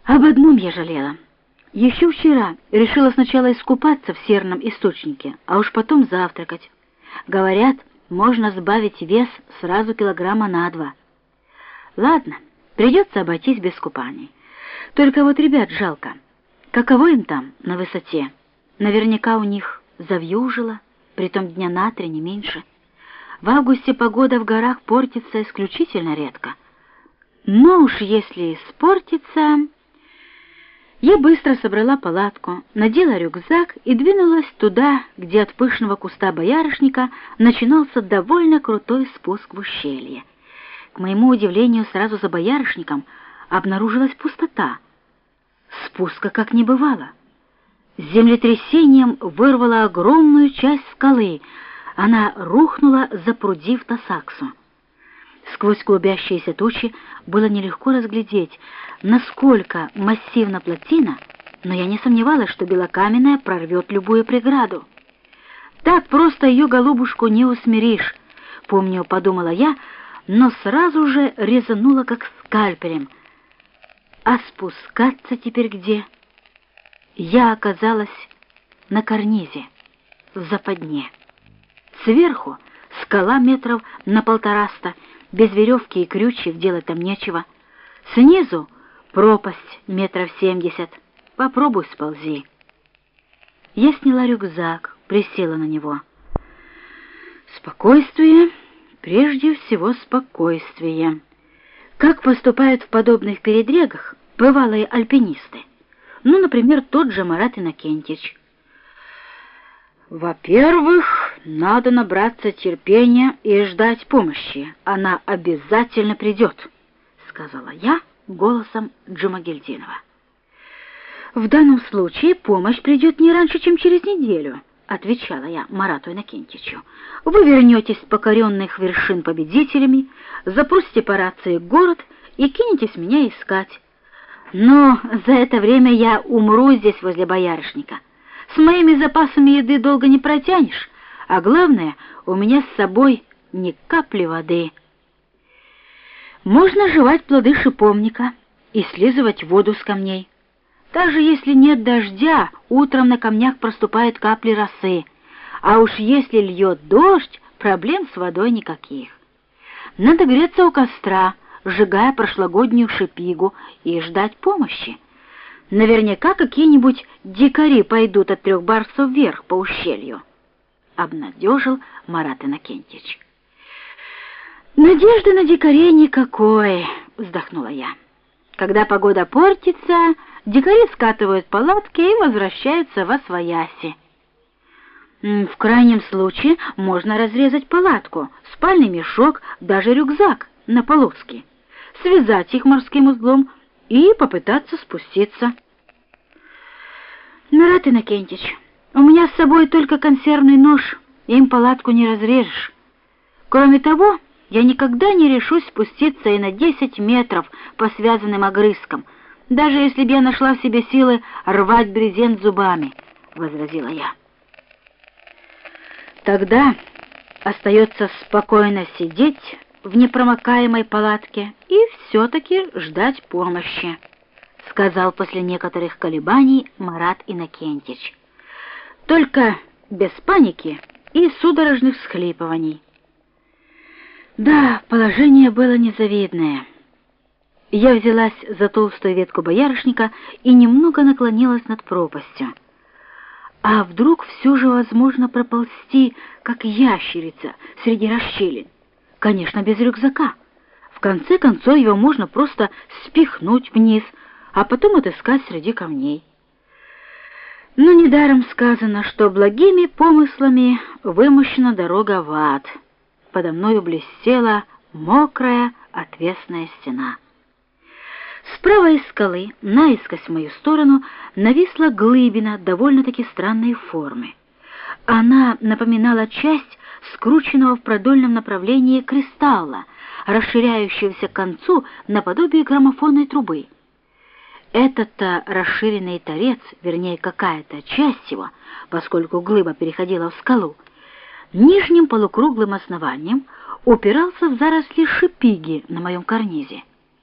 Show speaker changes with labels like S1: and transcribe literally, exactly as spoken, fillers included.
S1: Об одном я жалела. Еще вчера решила сначала искупаться в серном источнике, а уж потом завтракать. Говорят, можно сбавить вес сразу килограмма на два. Ладно, придется обойтись без купаний. Только вот ребят жалко. Каково им там, на высоте? Наверняка у них завьюжило, притом дня на три, не меньше. В августе погода в горах портится исключительно редко. Но уж если испортится... Я быстро собрала палатку, надела рюкзак и двинулась туда, где от пышного куста боярышника начинался довольно крутой спуск в ущелье. К моему удивлению, сразу за боярышником обнаружилась пустота. Спуска как не бывало. С землетрясением вырвала огромную часть скалы. Она рухнула, запрудив Тасаксу. Сквозь клубящиеся тучи было нелегко разглядеть, насколько массивна плотина, но я не сомневалась, что белокаменная прорвет любую преграду. Так просто ее, голубушку, не усмиришь, помню, подумала я, но сразу же резанула как скальпелем. А спускаться теперь где? Я оказалась на карнизе, в западне. Сверху скала метров на полтораста, без веревки и крючев делать там нечего. Снизу пропасть метров семьдесят. Попробуй сползи. Я сняла рюкзак, присела на него. Спокойствие, прежде всего спокойствие. Как поступают в подобных передрягах бывалые альпинисты? Ну, например, тот же Марат Иннокентьевич. Во-первых, надо набраться терпения и ждать помощи. Она обязательно придет, сказала я голосом Джумагельдинова. В данном случае помощь придет не раньше, чем через неделю, отвечала я Марату Иннокентьевичу. Вы вернетесь с покоренных вершин победителями, запросите по рации город и кинетесь меня искать. Но за это время я умру здесь возле боярышника. С моими запасами еды долго не протянешь, а главное, у меня с собой ни капли воды. Можно жевать плоды шиповника и слизывать воду с камней. Даже если нет дождя, утром на камнях проступают капли росы, а уж если льет дождь, проблем с водой никаких. Надо греться у костра, сжигая прошлогоднюю шипигу, и ждать помощи. Наверняка какие-нибудь дикари пойдут от трех барсов вверх по ущелью, — обнадежил Марат Иннокентьевич. Надежды на дикарей никакой, — вздохнула я. Когда погода портится, дикари скатывают палатки и возвращаются во свояси. В крайнем случае можно разрезать палатку, спальный мешок, даже рюкзак на полоски, связать их морским узлом и попытаться спуститься. Марат Иннокентьевич, у меня с собой только консервный нож, им палатку не разрежешь. Кроме того, я никогда не решусь спуститься и на десять метров по связанным огрызкам, даже если бы я нашла в себе силы рвать брезент зубами, — возразила я. Тогда остается спокойно сидеть в непромокаемой палатке и все-таки ждать помощи, — сказал после некоторых колебаний Марат Иннокентьевич. Только без паники и судорожных всхлипываний. Да, положение было незавидное. Я взялась за толстую ветку боярышника и немного наклонилась над пропастью. А вдруг все же возможно проползти, как ящерица, среди расщелин? Конечно, без рюкзака. В конце концов, его можно просто спихнуть вниз, а потом отыскать среди камней. Но недаром сказано, что благими помыслами вымощена дорога в ад. Подо мною блестела мокрая отвесная стена. Справа из скалы, наискось в мою сторону, нависла глыбина довольно-таки странной формы. Она напоминала часть скрученного в продольном направлении кристалла, расширяющегося к концу наподобие граммофонной трубы. Этот-то расширенный торец, вернее, какая-то часть его, поскольку глыба переходила в скалу, нижним полукруглым основанием упирался в заросли шипиги на моем карнизе.